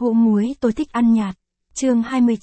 Hũ muối tôi thích ăn nhạt. Chương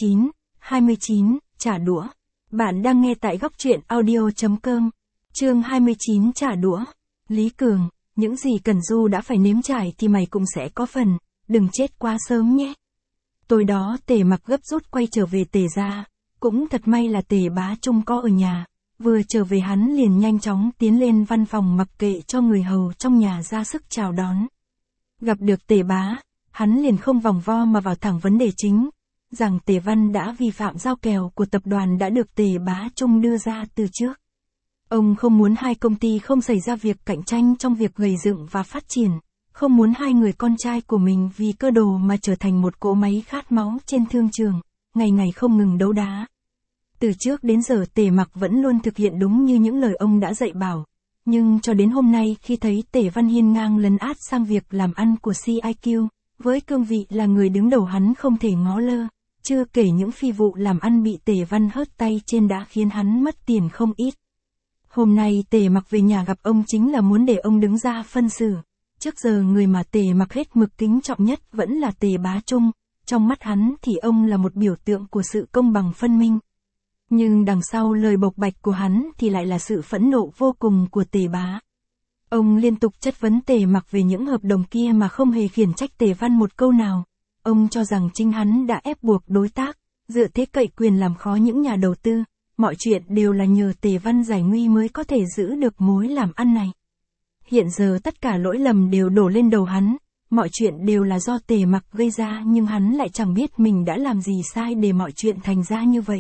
29, trả đũa. Bạn đang nghe tại góc truyện audio.com. Chương 29 trả đũa. Lý Cường, những gì Cần Du đã phải nếm trải thì mày cũng sẽ có phần, đừng chết quá sớm nhé. Tối đó Tề Mặc gấp rút quay trở về Tề gia, cũng thật may là Tề Bá Trung có ở nhà. Vừa trở về hắn liền nhanh chóng tiến lên văn phòng mặc kệ cho người hầu trong nhà ra sức chào đón. Gặp được Tề Bá, hắn liền không vòng vo mà vào thẳng vấn đề chính, rằng Tề Văn đã vi phạm giao kèo của tập đoàn đã được Tề Bá Trung đưa ra từ trước. Ông không muốn hai công ty không xảy ra việc cạnh tranh trong việc gây dựng và phát triển, không muốn hai người con trai của mình vì cơ đồ mà trở thành một cỗ máy khát máu trên thương trường, ngày ngày không ngừng đấu đá. Từ trước đến giờ Tề Mặc vẫn luôn thực hiện đúng như những lời ông đã dạy bảo, nhưng cho đến hôm nay khi thấy Tề Văn hiên ngang lấn át sang việc làm ăn của CIQ, với cương vị là người đứng đầu hắn không thể ngó lơ, chưa kể những phi vụ làm ăn bị Tề Văn hớt tay trên đã khiến hắn mất tiền không ít. Hôm nay Tề Mặc về nhà gặp ông chính là muốn để ông đứng ra phân xử. Trước giờ người mà Tề Mặc hết mực kính trọng nhất vẫn là Tề Bá Trung, trong mắt hắn thì ông là một biểu tượng của sự công bằng phân minh. Nhưng đằng sau lời bộc bạch của hắn thì lại là sự phẫn nộ vô cùng của Tề Bá. Ông liên tục chất vấn Tề Mặc về những hợp đồng kia mà không hề khiển trách Tề Văn một câu nào. Ông cho rằng chính hắn đã ép buộc đối tác, dựa thế cậy quyền làm khó những nhà đầu tư. Mọi chuyện đều là nhờ Tề Văn giải nguy mới có thể giữ được mối làm ăn này. Hiện giờ tất cả lỗi lầm đều đổ lên đầu hắn, mọi chuyện đều là do Tề Mặc gây ra nhưng hắn lại chẳng biết mình đã làm gì sai để mọi chuyện thành ra như vậy.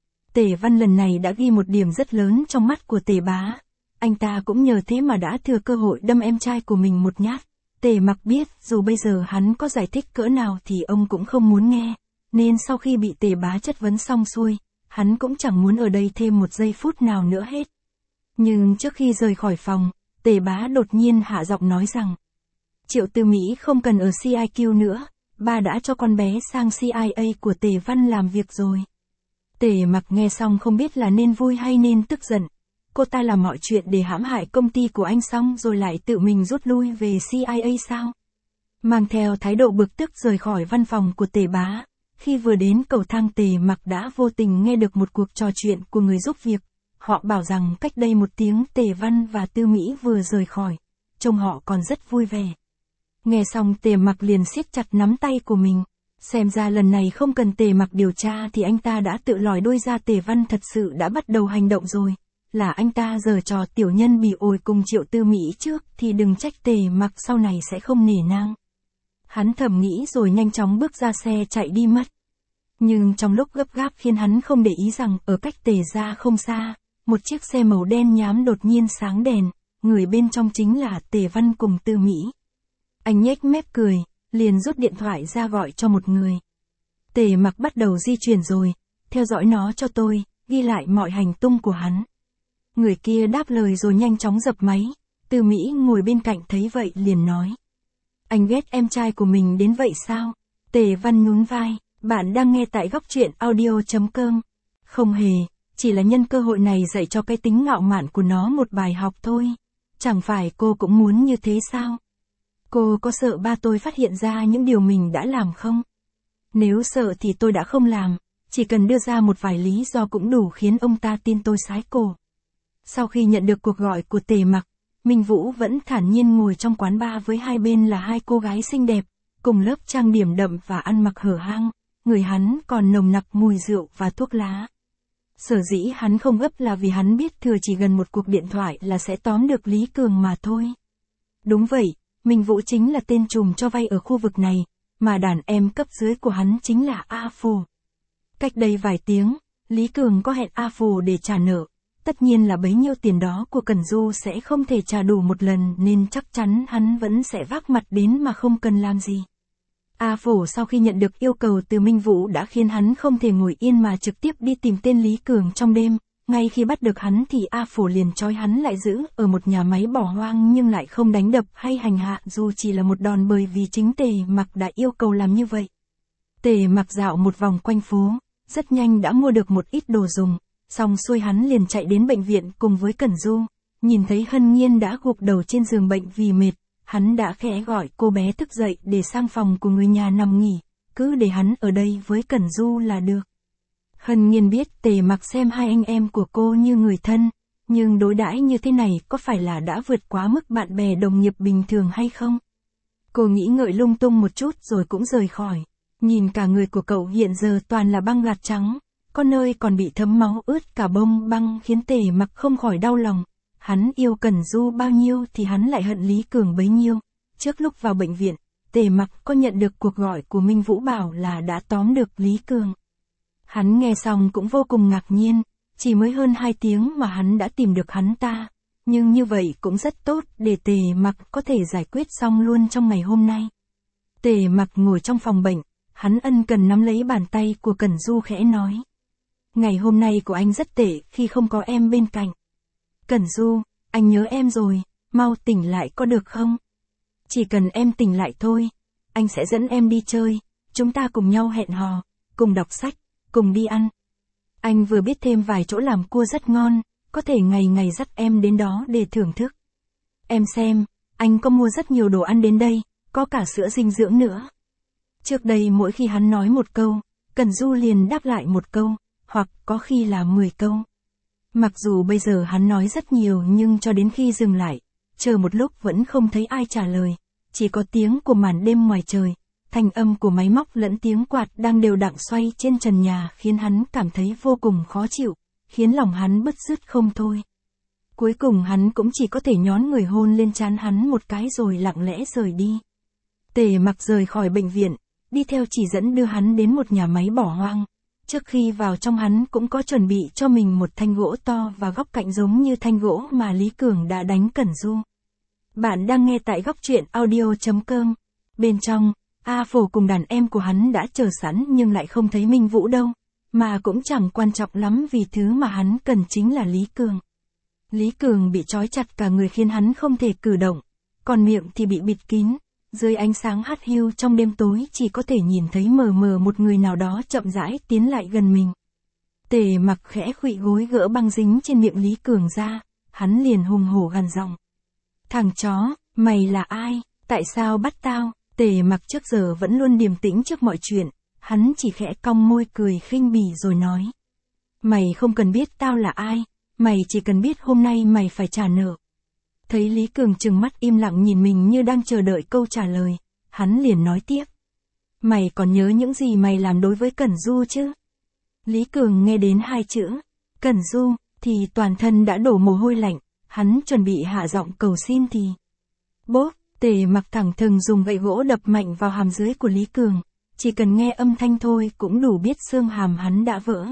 Tề Văn lần này đã ghi một điểm rất lớn trong mắt của Tề Bá. Anh ta cũng nhờ thế mà đã thừa cơ hội đâm em trai của mình một nhát. Tề Mặc biết dù bây giờ hắn có giải thích cỡ nào thì ông cũng không muốn nghe, nên sau khi bị Tề Bá chất vấn xong xuôi, hắn cũng chẳng muốn ở đây thêm một giây phút nào nữa hết. Nhưng trước khi rời khỏi phòng, Tề Bá đột nhiên hạ giọng nói rằng Triệu Tư Mỹ không cần ở CIQ nữa, ba đã cho con bé sang CIA của Tề Văn làm việc rồi. Tề Mặc nghe xong không biết là nên vui hay nên tức giận. Cô ta làm mọi chuyện để hãm hại công ty của anh xong rồi lại tự mình rút lui về CIA sao? Mang theo thái độ bực tức rời khỏi văn phòng của Tề Bá. Khi vừa đến cầu thang Tề Mặc đã vô tình nghe được một cuộc trò chuyện của người giúp việc. Họ bảo rằng cách đây một tiếng Tề Văn và Tư Mỹ vừa rời khỏi. Trông họ còn rất vui vẻ. Nghe xong Tề Mặc liền siết chặt nắm tay của mình. Xem ra lần này không cần Tề Mặc điều tra thì anh ta đã tự lòi đuôi ra Tề Văn thật sự đã bắt đầu hành động rồi. Là anh ta giở trò tiểu nhân bị ổi cùng Triệu Tư Mỹ trước thì đừng trách Tề Mặc sau này sẽ không nể nang. Hắn thầm nghĩ rồi nhanh chóng bước ra xe chạy đi mất. Nhưng trong lúc gấp gáp khiến hắn không để ý rằng ở cách Tề gia không xa, một chiếc xe màu đen nhám đột nhiên sáng đèn, người bên trong chính là Tề Văn cùng Tư Mỹ. Anh nhếch mép cười, liền rút điện thoại ra gọi cho một người. Tề Mặc bắt đầu di chuyển rồi, theo dõi nó cho tôi, ghi lại mọi hành tung của hắn. Người kia đáp lời rồi nhanh chóng dập máy. Tư Mỹ ngồi bên cạnh thấy vậy liền nói. Anh ghét em trai của mình đến vậy sao? Tề Văn nhún vai, bạn đang nghe tại góc truyện audio.com. Không hề, chỉ là nhân cơ hội này dạy cho cái tính ngạo mạn của nó một bài học thôi. Chẳng phải cô cũng muốn như thế sao? Cô có sợ ba tôi phát hiện ra những điều mình đã làm không? Nếu sợ thì tôi đã không làm, chỉ cần đưa ra một vài lý do cũng đủ khiến ông ta tin tôi sái cổ. Sau khi nhận được cuộc gọi của Tề Mặc, Minh Vũ vẫn thản nhiên ngồi trong quán bar với hai bên là hai cô gái xinh đẹp, cùng lớp trang điểm đậm và ăn mặc hở hang, người hắn còn nồng nặc mùi rượu và thuốc lá. Sở dĩ hắn không gấp là vì hắn biết thừa chỉ gần một cuộc điện thoại là sẽ tóm được Lý Cường mà thôi. Đúng vậy, Minh Vũ chính là tên trùm cho vay ở khu vực này, mà đàn em cấp dưới của hắn chính là A Phù. Cách đây vài tiếng, Lý Cường có hẹn A Phù để trả nợ. Tất nhiên là bấy nhiêu tiền đó của Cần Du sẽ không thể trả đủ một lần nên chắc chắn hắn vẫn sẽ vác mặt đến mà không cần làm gì. A Phổ sau khi nhận được yêu cầu từ Minh Vũ đã khiến hắn không thể ngồi yên mà trực tiếp đi tìm tên Lý Cường trong đêm. Ngay khi bắt được hắn thì A Phổ liền trói hắn lại giữ ở một nhà máy bỏ hoang nhưng lại không đánh đập hay hành hạ dù chỉ là một đòn bởi vì chính Tề Mặc đã yêu cầu làm như vậy. Tề Mặc dạo một vòng quanh phố, rất nhanh đã mua được một ít đồ dùng. Xong xuôi hắn liền chạy đến bệnh viện cùng với Cẩn Du, nhìn thấy Hân Nhiên đã gục đầu trên giường bệnh vì mệt, hắn đã khẽ gọi cô bé thức dậy để sang phòng của người nhà nằm nghỉ, cứ để hắn ở đây với Cẩn Du là được. Hân Nhiên biết Tề Mặc xem hai anh em của cô như người thân, nhưng đối đãi như thế này có phải là đã vượt quá mức bạn bè đồng nghiệp bình thường hay không? Cô nghĩ ngợi lung tung một chút rồi cũng rời khỏi. Nhìn cả người của cậu hiện giờ toàn là băng gạc trắng, có nơi còn bị thấm máu ướt cả bông băng khiến Tề Mặc không khỏi đau lòng. Hắn yêu Cẩn Du bao nhiêu thì hắn lại hận Lý Cường bấy nhiêu. Trước lúc vào bệnh viện, Tề Mặc có nhận được cuộc gọi của Minh Vũ bảo là đã tóm được Lý Cường. Hắn nghe xong cũng vô cùng ngạc nhiên, chỉ mới hơn 2 tiếng mà hắn đã tìm được hắn ta. Nhưng như vậy cũng rất tốt để Tề Mặc có thể giải quyết xong luôn trong ngày hôm nay. Tề Mặc ngồi trong phòng bệnh, hắn ân cần nắm lấy bàn tay của Cẩn Du khẽ nói. Ngày hôm nay của anh rất tệ khi không có em bên cạnh. Cẩn Du, anh nhớ em rồi, mau tỉnh lại có được không? Chỉ cần em tỉnh lại thôi, anh sẽ dẫn em đi chơi, chúng ta cùng nhau hẹn hò, cùng đọc sách, cùng đi ăn. Anh vừa biết thêm vài chỗ làm cua rất ngon, có thể ngày ngày dắt em đến đó để thưởng thức. Em xem, anh có mua rất nhiều đồ ăn đến đây, có cả sữa dinh dưỡng nữa. Trước đây mỗi khi hắn nói một câu, Cẩn Du liền đáp lại một câu, hoặc có khi là 10 câu. Mặc dù bây giờ hắn nói rất nhiều nhưng cho đến khi dừng lại, chờ một lúc vẫn không thấy ai trả lời, chỉ có tiếng của màn đêm ngoài trời, thanh âm của máy móc lẫn tiếng quạt đang đều đặn xoay trên trần nhà khiến hắn cảm thấy vô cùng khó chịu, khiến lòng hắn bứt rứt không thôi. Cuối cùng hắn cũng chỉ có thể nhón người hôn lên trán hắn một cái rồi lặng lẽ rời đi. Tề Mặc rời khỏi bệnh viện, đi theo chỉ dẫn đưa hắn đến một nhà máy bỏ hoang. Trước khi vào trong hắn cũng có chuẩn bị cho mình một thanh gỗ to và góc cạnh giống như thanh gỗ mà Lý Cường đã đánh Cẩn Du. Bạn đang nghe tại góc truyện audio.com. Bên trong, A Phổ cùng đàn em của hắn đã chờ sẵn nhưng lại không thấy Minh Vũ đâu. Mà cũng chẳng quan trọng lắm vì thứ mà hắn cần chính là Lý Cường. Lý Cường bị trói chặt cả người khiến hắn không thể cử động, còn miệng thì bị bịt kín. Dưới ánh sáng hắt hiu trong đêm tối chỉ có thể nhìn thấy mờ mờ một người nào đó chậm rãi tiến lại gần mình. Tề Mặc khẽ khuỵu gối gỡ băng dính trên miệng Lý Cường ra, hắn liền hùng hổ gằn giọng. Thằng chó, mày là ai, tại sao bắt tao? Tề Mặc trước giờ vẫn luôn điềm tĩnh trước mọi chuyện, hắn chỉ khẽ cong môi cười khinh bỉ rồi nói. Mày không cần biết tao là ai, mày chỉ cần biết hôm nay mày phải trả nợ. Thấy Lý Cường trừng mắt im lặng nhìn mình như đang chờ đợi câu trả lời, hắn liền nói tiếp. Mày còn nhớ những gì mày làm đối với Cẩn Du chứ? Lý Cường nghe đến 2 chữ, Cẩn Du, thì toàn thân đã đổ mồ hôi lạnh, hắn chuẩn bị hạ giọng cầu xin thì. Bốp, Tề Mặc thẳng thừng dùng gậy gỗ đập mạnh vào hàm dưới của Lý Cường, chỉ cần nghe âm thanh thôi cũng đủ biết xương hàm hắn đã vỡ.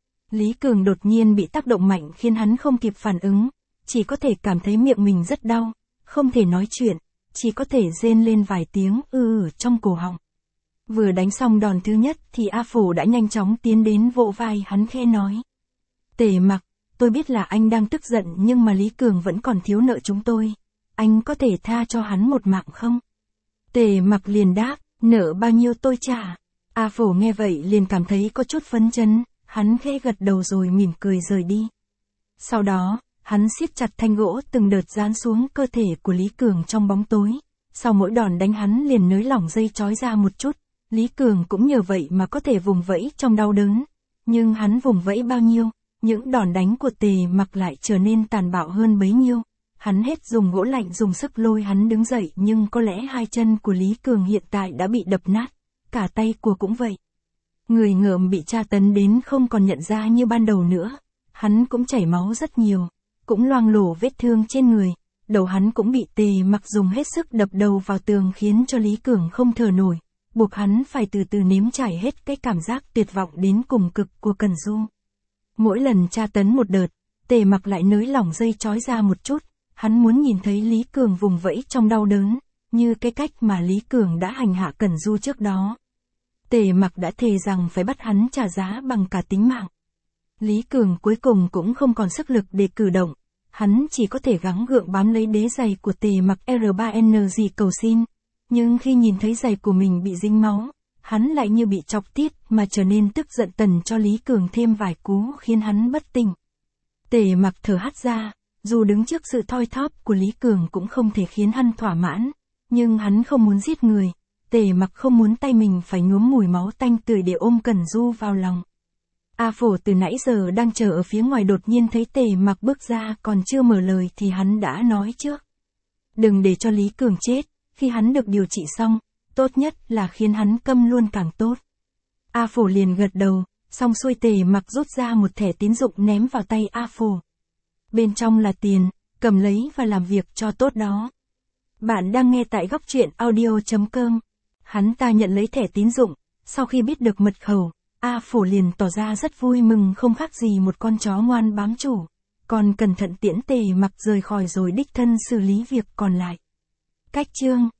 Lý Cường đột nhiên bị tác động mạnh khiến hắn không kịp phản ứng. Chỉ có thể cảm thấy miệng mình rất đau, không thể nói chuyện, chỉ có thể rên lên vài tiếng trong cổ họng. Vừa đánh xong đòn thứ nhất thì A Phổ đã nhanh chóng tiến đến vỗ vai hắn khẽ nói. Tề Mặc, tôi biết là anh đang tức giận nhưng mà Lý Cường vẫn còn thiếu nợ chúng tôi. Anh có thể tha cho hắn một mạng không? Tề Mặc liền đáp, nợ bao nhiêu tôi trả. A Phổ nghe vậy liền cảm thấy có chút phấn chấn, hắn khẽ gật đầu rồi mỉm cười rời đi. Sau đó, hắn siết chặt thanh gỗ từng đợt dán xuống cơ thể của Lý Cường trong bóng tối. Sau mỗi đòn đánh hắn liền nới lỏng dây trói ra một chút. Lý Cường cũng nhờ vậy mà có thể vùng vẫy trong đau đớn. Nhưng hắn vùng vẫy bao nhiêu, những đòn đánh của Tề Mặc lại trở nên tàn bạo hơn bấy nhiêu. Hắn hết dùng gỗ lạnh dùng sức lôi hắn đứng dậy nhưng có lẽ 2 chân của Lý Cường hiện tại đã bị đập nát. Cả tay của cũng vậy. Người ngợm bị tra tấn đến không còn nhận ra như ban đầu nữa. Hắn cũng chảy máu rất nhiều. Cũng loang lổ vết thương trên người, đầu hắn cũng bị Tề Mặc dùng hết sức đập đầu vào tường khiến cho Lý Cường không thở nổi, buộc hắn phải từ từ nếm trải hết cái cảm giác tuyệt vọng đến cùng cực của Cẩn Du. Mỗi lần tra tấn một đợt, Tề Mặc lại nới lỏng dây trói ra một chút, hắn muốn nhìn thấy Lý Cường vùng vẫy trong đau đớn, như cái cách mà Lý Cường đã hành hạ Cẩn Du trước đó. Tề Mặc đã thề rằng phải bắt hắn trả giá bằng cả tính mạng. Lý Cường cuối cùng cũng không còn sức lực để cử động, hắn chỉ có thể gắng gượng bám lấy đế giày của Tề Mặc R3NG cầu xin, nhưng khi nhìn thấy giày của mình bị dính máu, hắn lại như bị chọc tiết mà trở nên tức giận tần cho Lý Cường thêm vài cú khiến hắn bất tỉnh. Tề Mặc thở hắt ra, dù đứng trước sự thoi thóp của Lý Cường cũng không thể khiến hắn thỏa mãn, nhưng hắn không muốn giết người, Tề Mặc không muốn tay mình phải nhuốm mùi máu tanh tươi để ôm Cẩn Du vào lòng. A Phổ từ nãy giờ đang chờ ở phía ngoài đột nhiên thấy Tề Mặc bước ra, còn chưa mở lời thì hắn đã nói trước. Đừng để cho Lý Cường chết, khi hắn được điều trị xong, tốt nhất là khiến hắn câm luôn càng tốt. A Phổ liền gật đầu, xong xuôi Tề Mặc rút ra một thẻ tín dụng ném vào tay A Phổ. Bên trong là tiền, cầm lấy và làm việc cho tốt đó. Bạn đang nghe tại góc truyện audio.com. Hắn ta nhận lấy thẻ tín dụng, sau khi biết được mật khẩu, A Phổ liền tỏ ra rất vui mừng không khác gì một con chó ngoan bám chủ. Còn cẩn thận tiễn Tề Mặc rời khỏi rồi đích thân xử lý việc còn lại. Cách chương